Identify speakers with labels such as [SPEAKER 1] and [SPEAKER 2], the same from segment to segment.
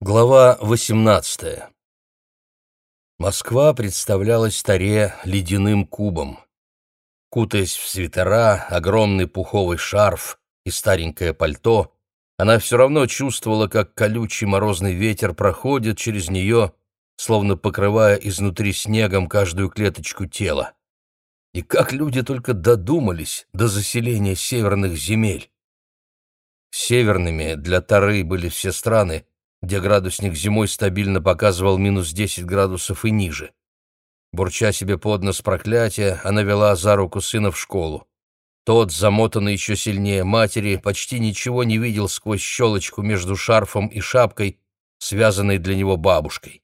[SPEAKER 1] Глава 18. Москва представлялась Таре ледяным кубом. Кутаясь в свитера, огромный пуховый шарф и старенькое пальто, она все равно чувствовала, как колючий морозный ветер проходит через нее, словно покрывая изнутри снегом каждую клеточку тела. И как люди только додумались до заселения северных земель. Северными для Тары были все страны, где градусник зимой стабильно показывал минус 10 градусов и ниже. Бурча себе под нос проклятия, она вела за руку сына в школу. Тот, замотанный еще сильнее матери, почти ничего не видел сквозь щелочку между шарфом и шапкой, связанной для него бабушкой.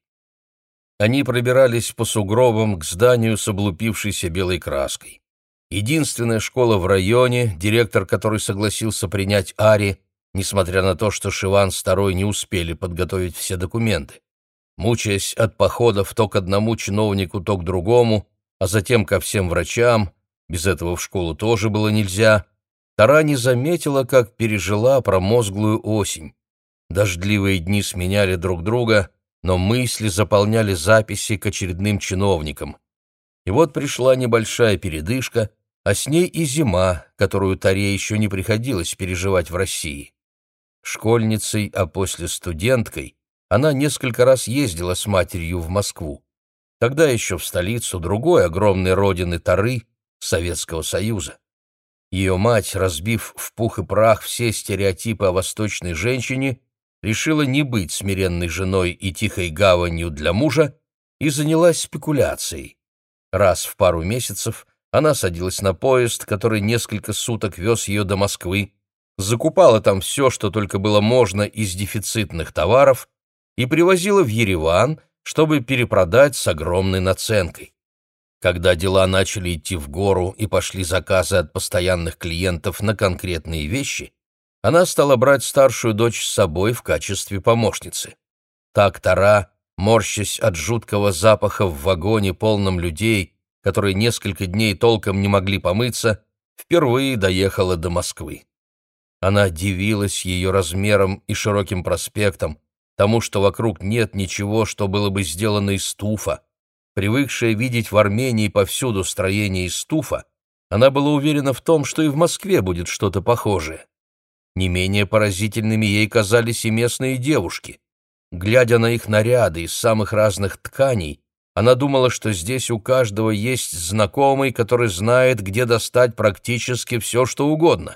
[SPEAKER 1] Они пробирались по сугробам к зданию с облупившейся белой краской. Единственная школа в районе, директор которой согласился принять Ари, несмотря на то, что Шиван с Тарой не успели подготовить все документы. Мучаясь от походов то к одному чиновнику, то к другому, а затем ко всем врачам, без этого в школу тоже было нельзя, Тара не заметила, как пережила промозглую осень. Дождливые дни сменяли друг друга, но мысли заполняли записи к очередным чиновникам. И вот пришла небольшая передышка, а с ней и зима, которую Таре еще не приходилось переживать в России. Школьницей, а после студенткой, она несколько раз ездила с матерью в Москву. Тогда еще в столицу другой огромной родины Тары, Советского Союза. Ее мать, разбив в пух и прах все стереотипы о восточной женщине, решила не быть смиренной женой и тихой гаванью для мужа и занялась спекуляцией. Раз в пару месяцев она садилась на поезд, который несколько суток вез ее до Москвы, закупала там все, что только было можно из дефицитных товаров, и привозила в Ереван, чтобы перепродать с огромной наценкой. Когда дела начали идти в гору и пошли заказы от постоянных клиентов на конкретные вещи, она стала брать старшую дочь с собой в качестве помощницы. Так Тара, морщась от жуткого запаха в вагоне, полном людей, которые несколько дней толком не могли помыться, впервые доехала до Москвы. Она дивилась ее размером и широким проспектом, тому, что вокруг нет ничего, что было бы сделано из туфа. Привыкшая видеть в Армении повсюду строения из туфа, она была уверена в том, что и в Москве будет что-то похожее. Не менее поразительными ей казались и местные девушки. Глядя на их наряды из самых разных тканей, она думала, что здесь у каждого есть знакомый, который знает, где достать практически все, что угодно.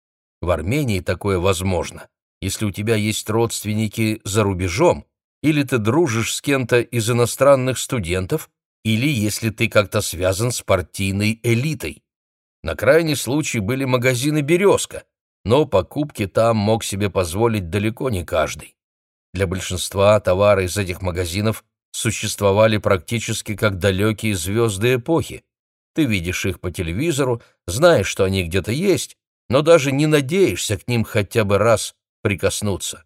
[SPEAKER 1] В Армении такое возможно, если у тебя есть родственники за рубежом, или ты дружишь с кем-то из иностранных студентов, или если ты как-то связан с партийной элитой. На крайний случай были магазины «Березка», но покупки там мог себе позволить далеко не каждый. Для большинства товары из этих магазинов существовали практически как далекие звезды эпохи. Ты видишь их по телевизору, знаешь, что они где-то есть, но даже не надеешься к ним хотя бы раз прикоснуться.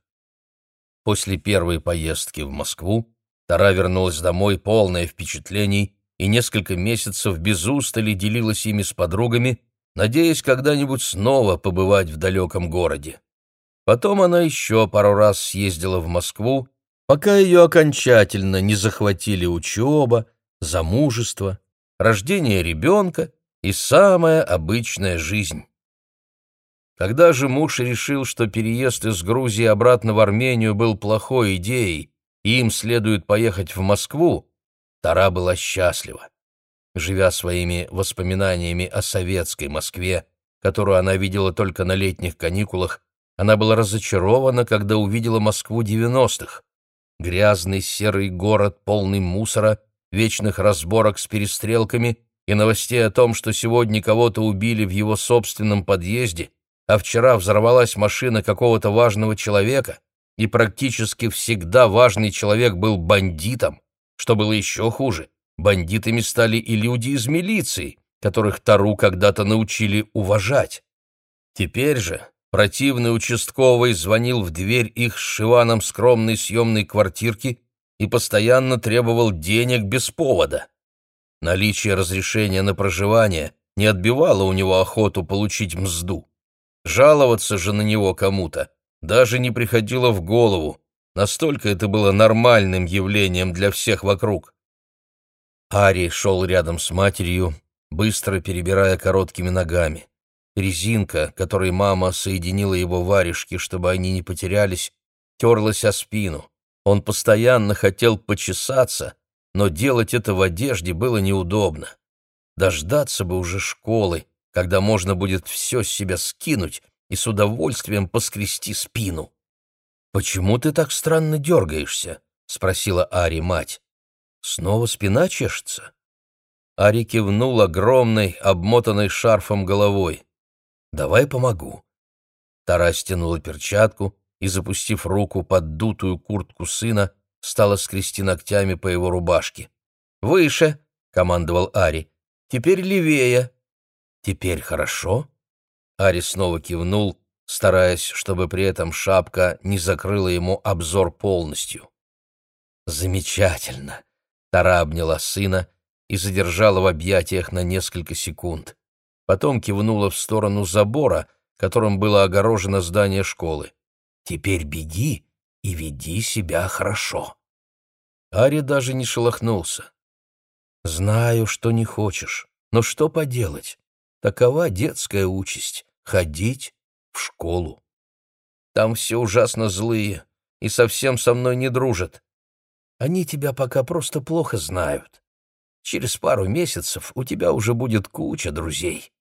[SPEAKER 1] После первой поездки в Москву Тара вернулась домой полная впечатлений и несколько месяцев без устали делилась ими с подругами, надеясь когда-нибудь снова побывать в далеком городе. Потом она еще пару раз съездила в Москву, пока ее окончательно не захватили учеба, замужество, рождение ребенка и самая обычная жизнь. Когда же муж решил, что переезд из Грузии обратно в Армению был плохой идеей, и им следует поехать в Москву, Тара была счастлива. Живя своими воспоминаниями о советской Москве, которую она видела только на летних каникулах, она была разочарована, когда увидела Москву 90-х. Грязный серый город, полный мусора, вечных разборок с перестрелками и новостей о том, что сегодня кого-то убили в его собственном подъезде, а вчера взорвалась машина какого-то важного человека, и практически всегда важный человек был бандитом, что было еще хуже. Бандитами стали и люди из милиции, которых Тару когда-то научили уважать. Теперь же противный участковый звонил в дверь их с Шиваном скромной съемной квартирки и постоянно требовал денег без повода. Наличие разрешения на проживание не отбивало у него охоту получить мзду. Жаловаться же на него кому-то даже не приходило в голову. Настолько это было нормальным явлением для всех вокруг. Ари шел рядом с матерью, быстро перебирая короткими ногами. Резинка, которой мама соединила его варежки, чтобы они не потерялись, терлась о спину. Он постоянно хотел почесаться, но делать это в одежде было неудобно. Дождаться бы уже школы, когда можно будет все с себя скинуть и с удовольствием поскрести спину. «Почему ты так странно дергаешься?» — спросила Ари мать. «Снова спина чешется?» Ари кивнул огромной, обмотанной шарфом головой. «Давай помогу». Тара стянула перчатку и, запустив руку под дутую куртку сына, стала скрести ногтями по его рубашке. «Выше!» — командовал Ари. «Теперь левее!» «Теперь хорошо?» Ари снова кивнул, стараясь, чтобы при этом шапка не закрыла ему обзор полностью. «Замечательно!» — Тара обняла сына и задержала в объятиях на несколько секунд. Потом кивнула в сторону забора, которым было огорожено здание школы. «Теперь беги и веди себя хорошо». Ари даже не шелохнулся. «Знаю, что не хочешь, но что поделать? Такова детская участь — ходить в школу. Там все ужасно злые и совсем со мной не дружат. Они тебя пока просто плохо знают. Через пару месяцев у тебя уже будет куча друзей».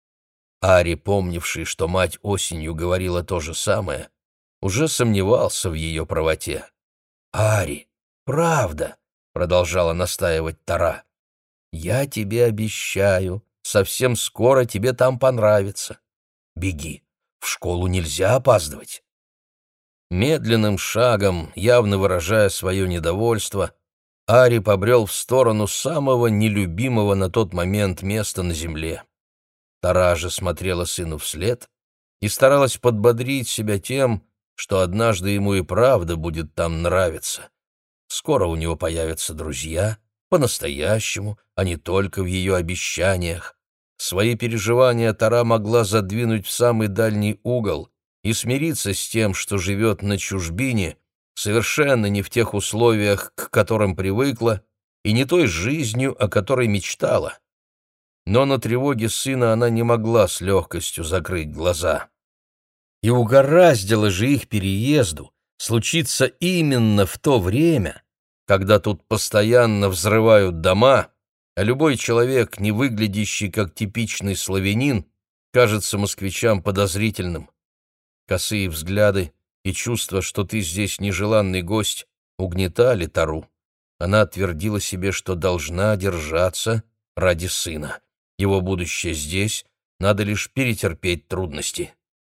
[SPEAKER 1] Ари, помнивший, что мать осенью говорила то же самое, уже сомневался в ее правоте. «Ари, правда», — продолжала настаивать Тара, — «я тебе обещаю, совсем скоро тебе там понравится. Беги, в школу нельзя опаздывать». Медленным шагом, явно выражая свое недовольство, Ари побрел в сторону самого нелюбимого на тот момент места на земле. Тара же смотрела сыну вслед и старалась подбодрить себя тем, что однажды ему и правда будет там нравиться. Скоро у него появятся друзья, по-настоящему, а не только в ее обещаниях. Свои переживания Тара могла задвинуть в самый дальний угол и смириться с тем, что живет на чужбине, совершенно не в тех условиях, к которым привыкла, и не той жизнью, о которой мечтала. Но на тревоге сына она не могла с легкостью закрыть глаза. И угораздило же их переезду случиться именно в то время, когда тут постоянно взрывают дома, а любой человек, не выглядящий как типичный славянин, кажется москвичам подозрительным. Косые взгляды и чувство, что ты здесь нежеланный гость, угнетали Тару. Она твердила себе, что должна держаться ради сына. Его будущее здесь, надо лишь перетерпеть трудности.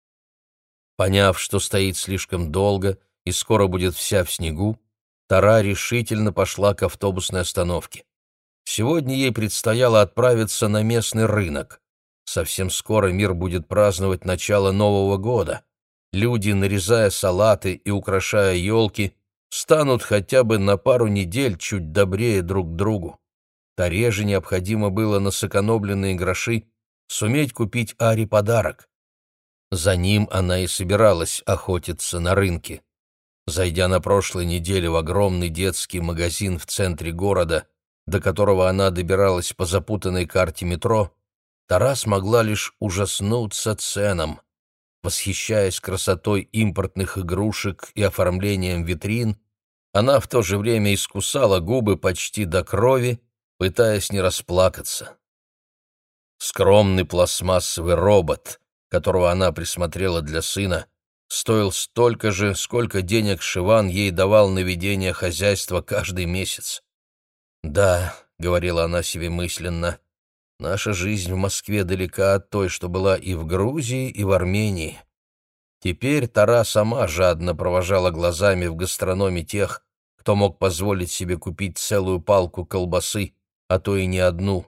[SPEAKER 1] Поняв, что стоит слишком долго и скоро будет вся в снегу, Тара решительно пошла к автобусной остановке. Сегодня ей предстояло отправиться на местный рынок. Совсем скоро мир будет праздновать начало Нового года. Люди, нарезая салаты и украшая елки, станут хотя бы на пару недель чуть добрее друг к другу. Таре же необходимо было на сэкономленные гроши суметь купить Ари подарок. За ним она и собиралась охотиться на рынке. Зайдя на прошлой неделе в огромный детский магазин в центре города, до которого она добиралась по запутанной карте метро, Тара смогла лишь ужаснуться ценам. Восхищаясь красотой импортных игрушек и оформлением витрин, она в то же время искусала губы почти до крови, пытаясь не расплакаться. Скромный пластмассовый робот, которого она присмотрела для сына, стоил столько же, сколько денег Шиван ей давал на ведение хозяйства каждый месяц. «Да», — говорила она себе мысленно, — «наша жизнь в Москве далека от той, что была и в Грузии, и в Армении». Теперь Тара сама жадно провожала глазами в гастрономе тех, кто мог позволить себе купить целую палку колбасы, а то и не одну.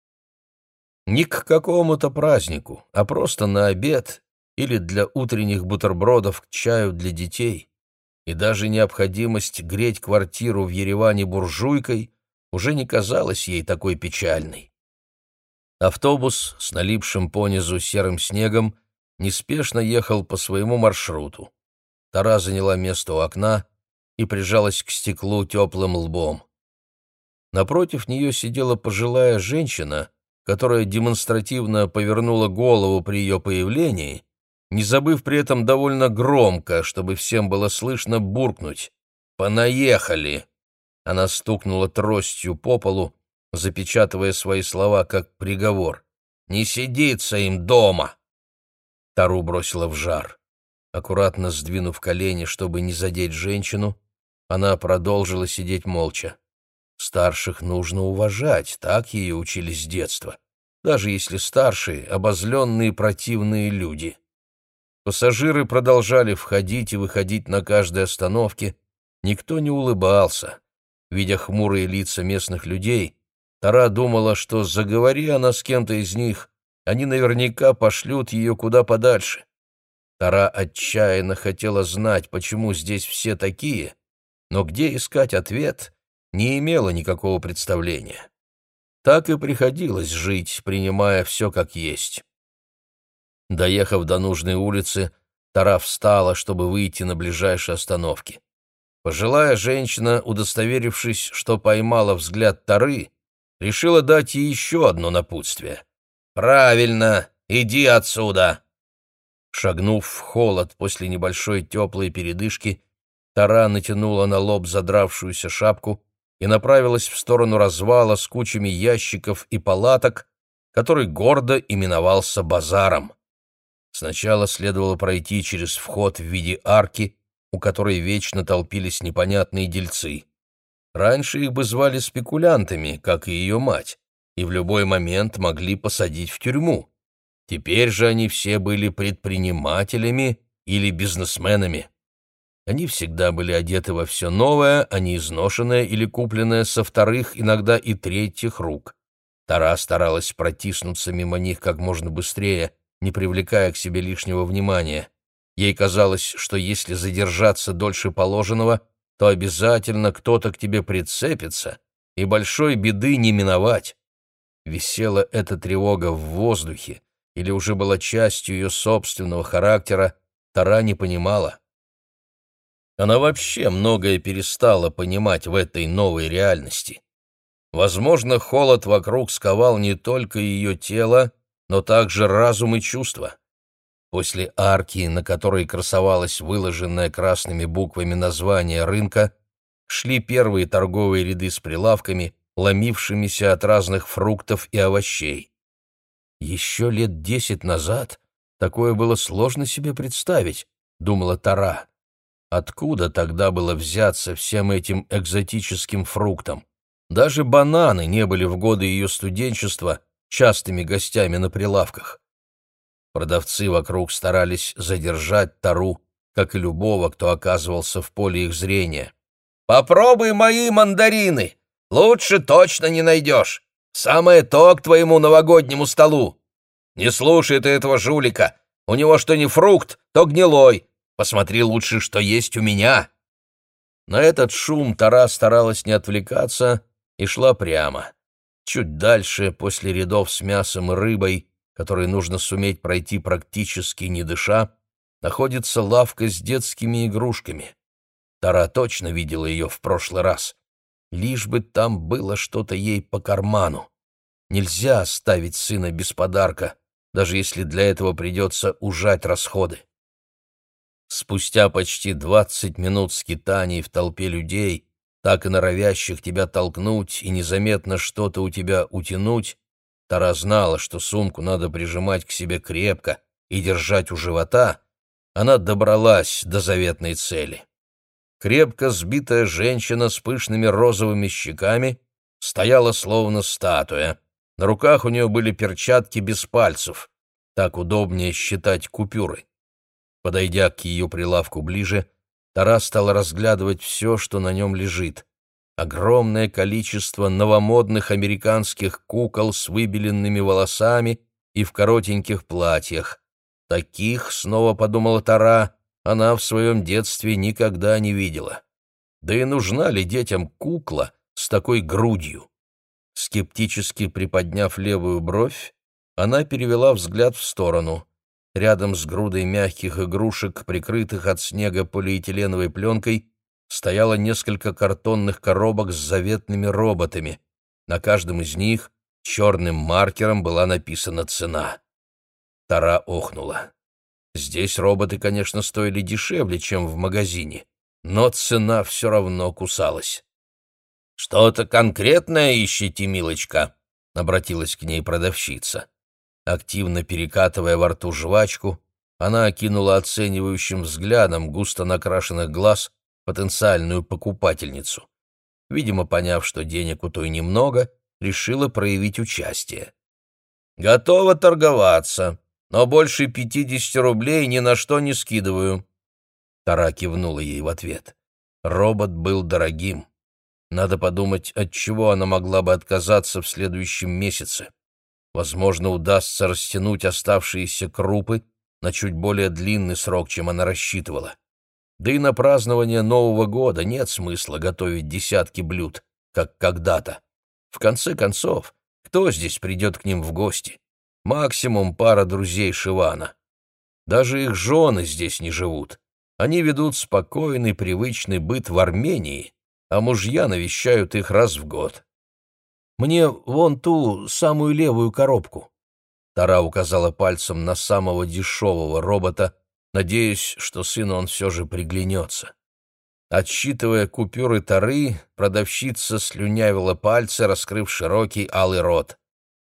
[SPEAKER 1] Не к какому-то празднику, а просто на обед или для утренних бутербродов к чаю для детей. И даже необходимость греть квартиру в Ереване буржуйкой уже не казалась ей такой печальной. Автобус с налипшим понизу серым снегом неспешно ехал по своему маршруту. Тара заняла место у окна и прижалась к стеклу теплым лбом. Напротив нее сидела пожилая женщина, которая демонстративно повернула голову при ее появлении, не забыв при этом довольно громко, чтобы всем было слышно, буркнуть: «Понаехали!». Она стукнула тростью по полу, запечатывая свои слова как приговор. «Не сидится им дома!». Тару бросила в жар. Аккуратно сдвинув колени, чтобы не задеть женщину, она продолжила сидеть молча. Старших нужно уважать, так ее учили с детства, даже если старшие — обозленные противные люди. Пассажиры продолжали входить и выходить на каждой остановке, никто не улыбался. Видя хмурые лица местных людей, Тара думала, что, заговори она с кем-то из них, они наверняка пошлют ее куда подальше. Тара отчаянно хотела знать, почему здесь все такие, но где искать ответ, не имела никакого представления. Так и приходилось жить, принимая все как есть. Доехав до нужной улицы, Тара встала, чтобы выйти на ближайшей остановке. Пожилая женщина, удостоверившись, что поймала взгляд Тары, решила дать ей еще одно напутствие. «Правильно, иди отсюда!» Шагнув в холод после небольшой теплой передышки, Тара натянула на лоб задравшуюся шапку и направилась в сторону развала с кучами ящиков и палаток, который гордо именовался базаром. Сначала следовало пройти через вход в виде арки, у которой вечно толпились непонятные дельцы. Раньше их бы звали спекулянтами, как и ее мать, и в любой момент могли посадить в тюрьму. Теперь же они все были предпринимателями или бизнесменами. Они всегда были одеты во все новое, а не изношенное или купленное со вторых, иногда и третьих рук. Тара старалась протиснуться мимо них как можно быстрее, не привлекая к себе лишнего внимания. Ей казалось, что если задержаться дольше положенного, то обязательно кто-то к тебе прицепится, и большой беды не миновать. Висела эта тревога в воздухе, или уже была частью ее собственного характера, Тара не понимала. Она вообще многое перестала понимать в этой новой реальности. Возможно, холод вокруг сковал не только ее тело, но также разум и чувства. После арки, на которой красовалось выложенное красными буквами название рынка, шли первые торговые ряды с прилавками, ломившимися от разных фруктов и овощей. «Еще лет 10 назад такое было сложно себе представить», — думала Тара. Откуда тогда было взяться всем этим экзотическим фруктам? Даже бананы не были в годы ее студенчества частыми гостями на прилавках. Продавцы вокруг старались задержать Тару, как и любого, кто оказывался в поле их зрения. «Попробуй мои мандарины! Лучше точно не найдешь! Самое то к твоему новогоднему столу! Не слушай ты этого жулика! У него что не фрукт, то гнилой! Посмотри лучше, что есть у меня!» На этот шум Тара старалась не отвлекаться и шла прямо. Чуть дальше, после рядов с мясом и рыбой, которые нужно суметь пройти практически не дыша, находится лавка с детскими игрушками. Тара точно видела ее в прошлый раз. Лишь бы там было что-то ей по карману. Нельзя оставить сына без подарка, даже если для этого придется ужать расходы. Спустя почти 20 минут скитаний в толпе людей, так и норовящих тебя толкнуть и незаметно что-то у тебя утянуть, Тара знала, что сумку надо прижимать к себе крепко и держать у живота, она добралась до заветной цели. Крепко сбитая женщина с пышными розовыми щеками стояла словно статуя. На руках у нее были перчатки без пальцев. Так удобнее считать купюры. Подойдя к ее прилавку ближе, Тара стала разглядывать все, что на нем лежит. Огромное количество новомодных американских кукол с выбеленными волосами и в коротеньких платьях. Таких, снова подумала Тара, она в своем детстве никогда не видела. Да и нужна ли детям кукла с такой грудью? Скептически приподняв левую бровь, она перевела взгляд в сторону. Рядом с грудой мягких игрушек, прикрытых от снега полиэтиленовой пленкой, стояло несколько картонных коробок с заветными роботами. На каждом из них черным маркером была написана цена. Тара охнула. Здесь роботы, конечно, стоили дешевле, чем в магазине, но цена все равно кусалась. «Что-то конкретное ищете, милочка?» — обратилась к ней продавщица. Активно перекатывая во рту жвачку, она окинула оценивающим взглядом густо накрашенных глаз потенциальную покупательницу. Видимо, поняв, что денег у той немного, решила проявить участие. «Готова торговаться, но больше 50 рублей ни на что не скидываю». Тара кивнула ей в ответ. Робот был дорогим. Надо подумать, от чего она могла бы отказаться в следующем месяце. Возможно, удастся растянуть оставшиеся крупы на чуть более длинный срок, чем она рассчитывала. Да и на празднование Нового года нет смысла готовить десятки блюд, как когда-то. В конце концов, кто здесь придет к ним в гости? Максимум пара друзей Шивана. Даже их жены здесь не живут. Они ведут спокойный, привычный быт в Армении, а мужья навещают их раз в год. «Мне вон ту самую левую коробку». Тара указала пальцем на самого дешевого робота, надеясь, что сыну он все же приглянется. Отсчитывая купюры Тары, продавщица слюнявила пальцы, раскрыв широкий алый рот.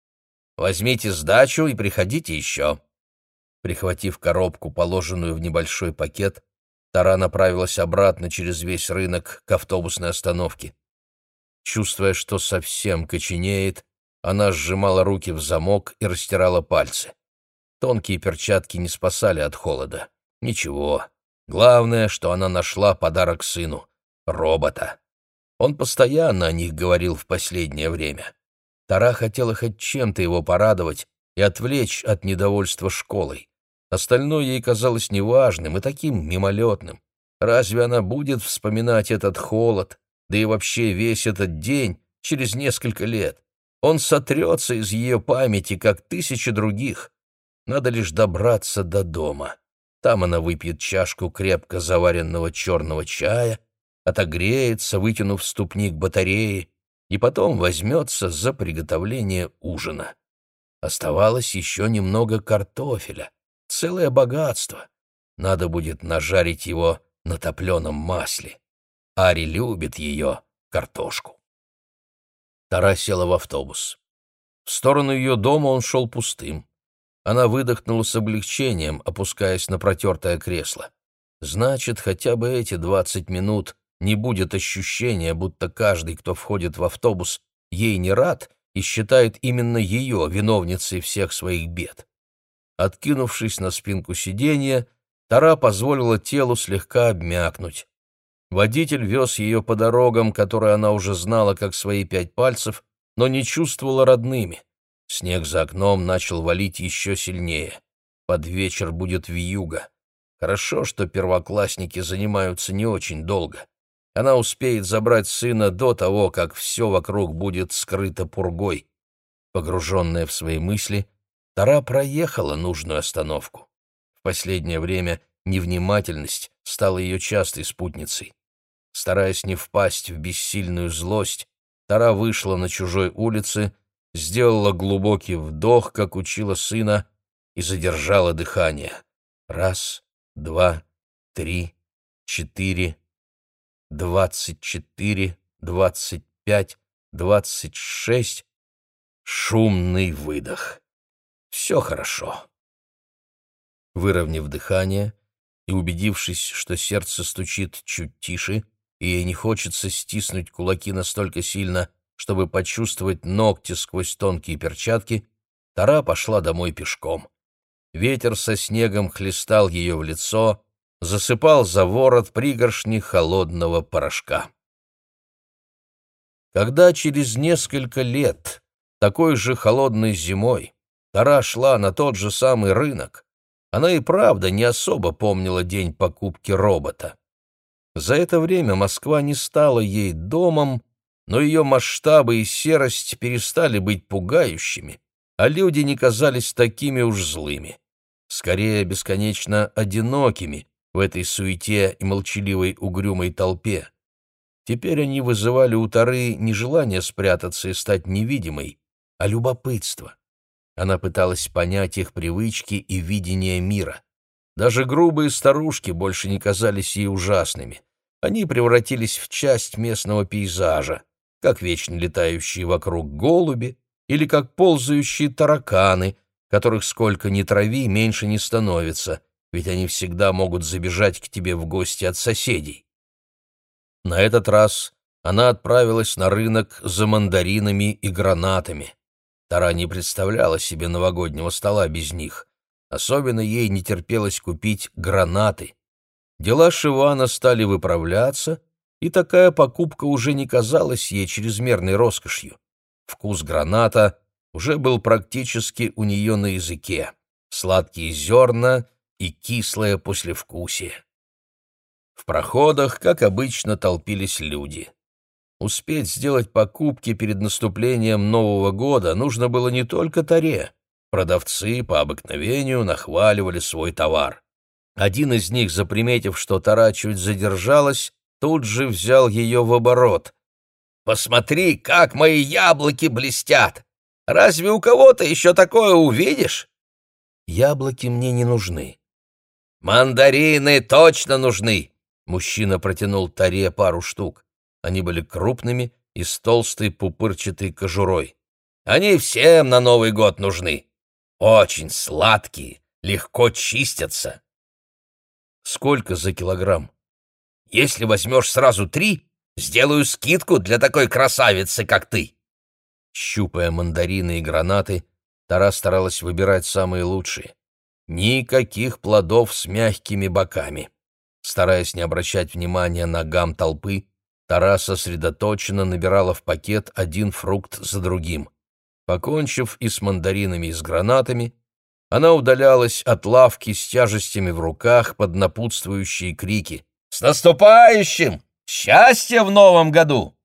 [SPEAKER 1] «Возьмите сдачу и приходите еще». Прихватив коробку, положенную в небольшой пакет, Тара направилась обратно через весь рынок к автобусной остановке. Чувствуя, что совсем коченеет, она сжимала руки в замок и растирала пальцы. Тонкие перчатки не спасали от холода. Ничего. Главное, что она нашла подарок сыну — робота. Он постоянно о них говорил в последнее время. Тара хотела хоть чем-то его порадовать и отвлечь от недовольства школой. Остальное ей казалось неважным и таким мимолетным. Разве она будет вспоминать этот холод, да и вообще весь этот день через несколько лет? Он сотрется из ее памяти, как тысячи других. Надо лишь добраться до дома. Там она выпьет чашку крепко заваренного черного чая, отогреется, вытянув ступни к батарее, и потом возьмется за приготовление ужина. Оставалось еще немного картофеля, целое богатство. Надо будет нажарить его на топленом масле. Ари любит ее, картошку. Тара села в автобус. В сторону ее дома он шел пустым. Она выдохнула с облегчением, опускаясь на протертое кресло. Значит, хотя бы эти 20 минут не будет ощущения, будто каждый, кто входит в автобус, ей не рад и считает именно ее виновницей всех своих бед. Откинувшись на спинку сиденья, Тара позволила телу слегка обмякнуть. Водитель вез ее по дорогам, которые она уже знала как свои 5 пальцев, но не чувствовала родными. Снег за окном начал валить еще сильнее. Под вечер будет вьюга. Хорошо, что первоклассники занимаются не очень долго. Она успеет забрать сына до того, как все вокруг будет скрыто пургой. Погруженная в свои мысли, Тара проехала нужную остановку. В последнее время невнимательность стала ее частой спутницей. Стараясь не впасть в бессильную злость, Тара вышла на чужой улице, сделала глубокий вдох, как учила сына, и задержала дыхание. 1, 2, 3, 4, 24, 25, 26. Шумный выдох. Все хорошо. Выровняв дыхание и убедившись, что сердце стучит чуть тише, и ей не хочется стиснуть кулаки настолько сильно, чтобы почувствовать ногти сквозь тонкие перчатки, Тара пошла домой пешком. Ветер со снегом хлестал ее в лицо, засыпал за ворот пригоршни холодного порошка. Когда через несколько лет, такой же холодной зимой, Тара шла на тот же самый рынок, она и правда не особо помнила день покупки робота. За это время Москва не стала ей домом, но ее масштабы и серость перестали быть пугающими, а люди не казались такими уж злыми. Скорее, бесконечно одинокими в этой суете и молчаливой угрюмой толпе, Теперь они вызывали у Тары не желание спрятаться и стать невидимой, а любопытство. Она пыталась понять их привычки и видение мира. Даже грубые старушки больше не казались ей ужасными. Они превратились в часть местного пейзажа, как вечно летающие вокруг голуби или как ползающие тараканы, которых сколько ни трави, меньше не становится, ведь они всегда могут забежать к тебе в гости от соседей. На этот раз она отправилась на рынок за мандаринами и гранатами. Тара не представляла себе новогоднего стола без них. Особенно ей не терпелось купить гранаты. Дела Шивана стали выправляться, и такая покупка уже не казалась ей чрезмерной роскошью. Вкус граната уже был практически у нее на языке. Сладкие зерна и кислое послевкусие. В проходах, как обычно, толпились люди. Успеть сделать покупки перед наступлением Нового года нужно было не только Таре. Продавцы по обыкновению нахваливали свой товар. Один из них, заприметив, что Тара чуть задержалась, тут же взял ее в оборот. «Посмотри, как мои яблоки блестят! Разве у кого-то еще такое увидишь?» «Яблоки мне не нужны». «Мандарины точно нужны!» Мужчина протянул Таре пару штук. Они были крупными и с толстой пупырчатой кожурой. «Они всем на Новый год нужны. Очень сладкие, легко чистятся». «Сколько за килограмм?» «Если возьмешь сразу 3, сделаю скидку для такой красавицы, как ты». Щупая мандарины и гранаты, Тара старалась выбирать самые лучшие. Никаких плодов с мягкими боками. Стараясь не обращать внимания на гам толпы, Тара сосредоточенно набирала в пакет один фрукт за другим. Покончив и с мандаринами, и с гранатами, она удалялась от лавки с тяжестями в руках под напутствующие крики. «С наступающим! Счастья в новом году!»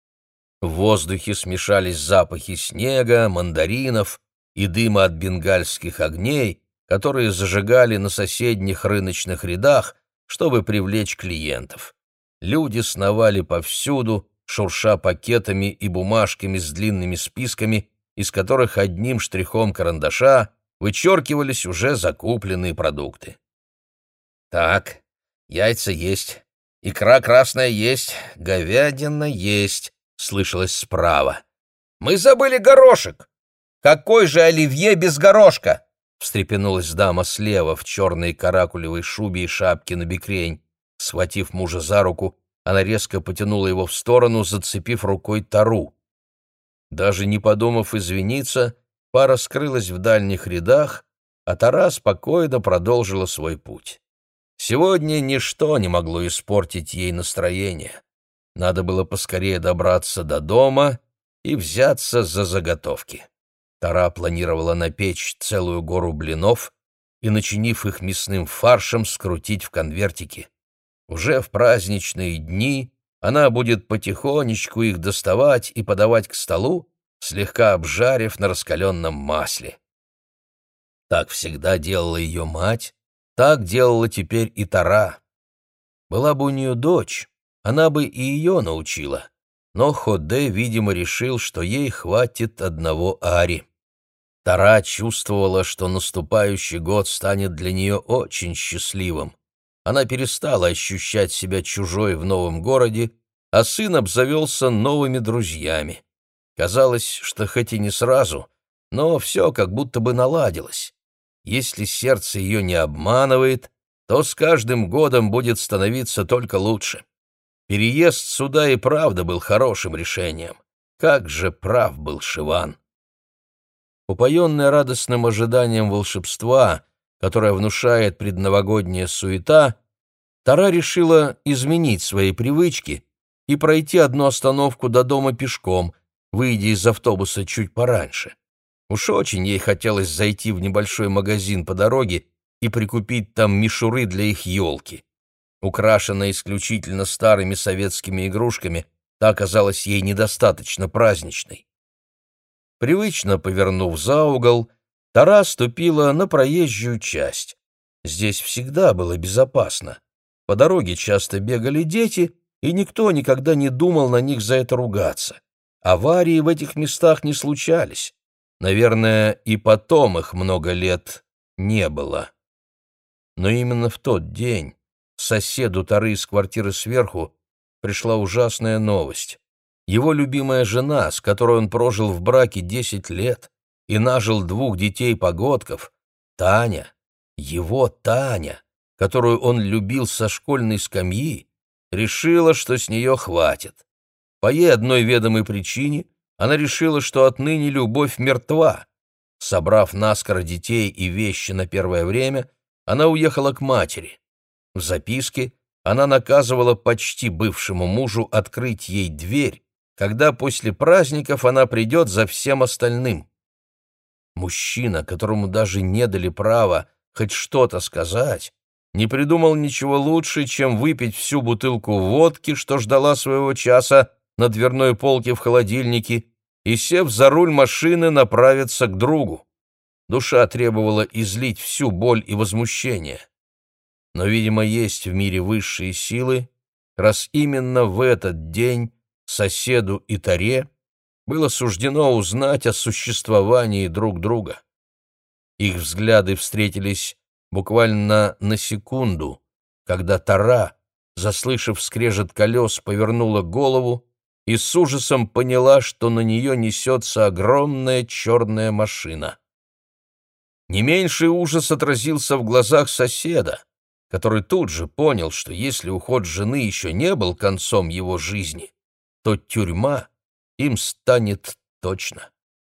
[SPEAKER 1] В воздухе смешались запахи снега, мандаринов и дыма от бенгальских огней, которые зажигали на соседних рыночных рядах, чтобы привлечь клиентов. Люди сновали повсюду, шурша пакетами и бумажками с длинными списками, из которых одним штрихом карандаша вычеркивались уже закупленные продукты. «Так, яйца есть, икра красная есть, говядина есть», — слышалось справа. «Мы забыли горошек! Какой же оливье без горошка?» — встрепенулась дама слева в черной каракулевой шубе и шапке на бекрень. Схватив мужа за руку, она резко потянула его в сторону, зацепив рукой Тару. Даже не подумав извиниться, пара скрылась в дальних рядах, а Тара спокойно продолжила свой путь. Сегодня ничто не могло испортить ей настроение. Надо было поскорее добраться до дома и взяться за заготовки. Тара планировала напечь целую гору блинов и, начинив их мясным фаршем, скрутить в конвертики. Уже в праздничные дни она будет потихонечку их доставать и подавать к столу, слегка обжарив на раскаленном масле. Так всегда делала ее мать, так делала теперь и Тара. Была бы у нее дочь, она бы и ее научила, но Ходе, видимо, решил, что ей хватит одного Ари. Тара чувствовала, что наступающий год станет для нее очень счастливым. Она перестала ощущать себя чужой в новом городе, а сын обзавелся новыми друзьями. Казалось, что хоть и не сразу, но все как будто бы наладилось. Если сердце ее не обманывает, то с каждым годом будет становиться только лучше. Переезд сюда и правда был хорошим решением. Как же прав был Шиван! Упоенная радостным ожиданием волшебства, которое внушает предновогодняя суета, Тара решила изменить свои привычки и пройти одну остановку до дома пешком, выйдя из автобуса чуть пораньше. Уж очень ей хотелось зайти в небольшой магазин по дороге и прикупить там мишуры для их елки. Украшенная исключительно старыми советскими игрушками, та оказалась ей недостаточно праздничной. Привычно повернув за угол, Тара ступила на проезжую часть. Здесь всегда было безопасно. По дороге часто бегали дети, и никто никогда не думал на них за это ругаться. Аварии в этих местах не случались. Наверное, и потом их много лет не было. Но именно в тот день соседу Тары из квартиры сверху пришла ужасная новость. Его любимая жена, с которой он прожил в браке 10 лет и нажил 2 детей-погодков, Таня, его Таня, которую он любил со школьной скамьи, решила, что с нее хватит. По ей одной ведомой причине она решила, что отныне любовь мертва. Собрав наскоро детей и вещи на первое время, она уехала к матери. В записке она наказывала почти бывшему мужу открыть ей дверь, когда после праздников она придет за всем остальным. Мужчина, которому даже не дали права хоть что-то сказать, не придумал ничего лучше, чем выпить всю бутылку водки, что ждала своего часа на дверной полке в холодильнике, и, сев за руль машины, направиться к другу. Душа требовала излить всю боль и возмущение. Но, видимо, есть в мире высшие силы, раз именно в этот день соседу и Таре было суждено узнать о существовании друг друга. Их взгляды встретились буквально на секунду, когда Тара, заслышав скрежет колес, повернула голову и с ужасом поняла, что на нее несется огромная черная машина. Не меньший ужас отразился в глазах соседа, который тут же понял, что если уход жены еще не был концом его жизни, то тюрьма им станет точно.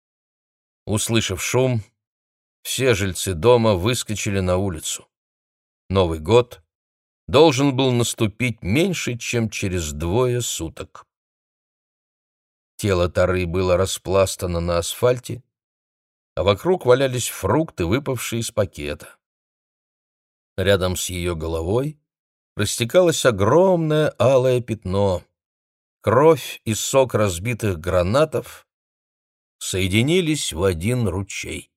[SPEAKER 1] Услышав шум, все жильцы дома выскочили на улицу. Новый год должен был наступить меньше, чем через 2 суток. Тело Тары было распластано на асфальте, а вокруг валялись фрукты, выпавшие из пакета. Рядом с ее головой растекалось огромное алое пятно. Кровь и сок разбитых гранатов соединились в один ручей.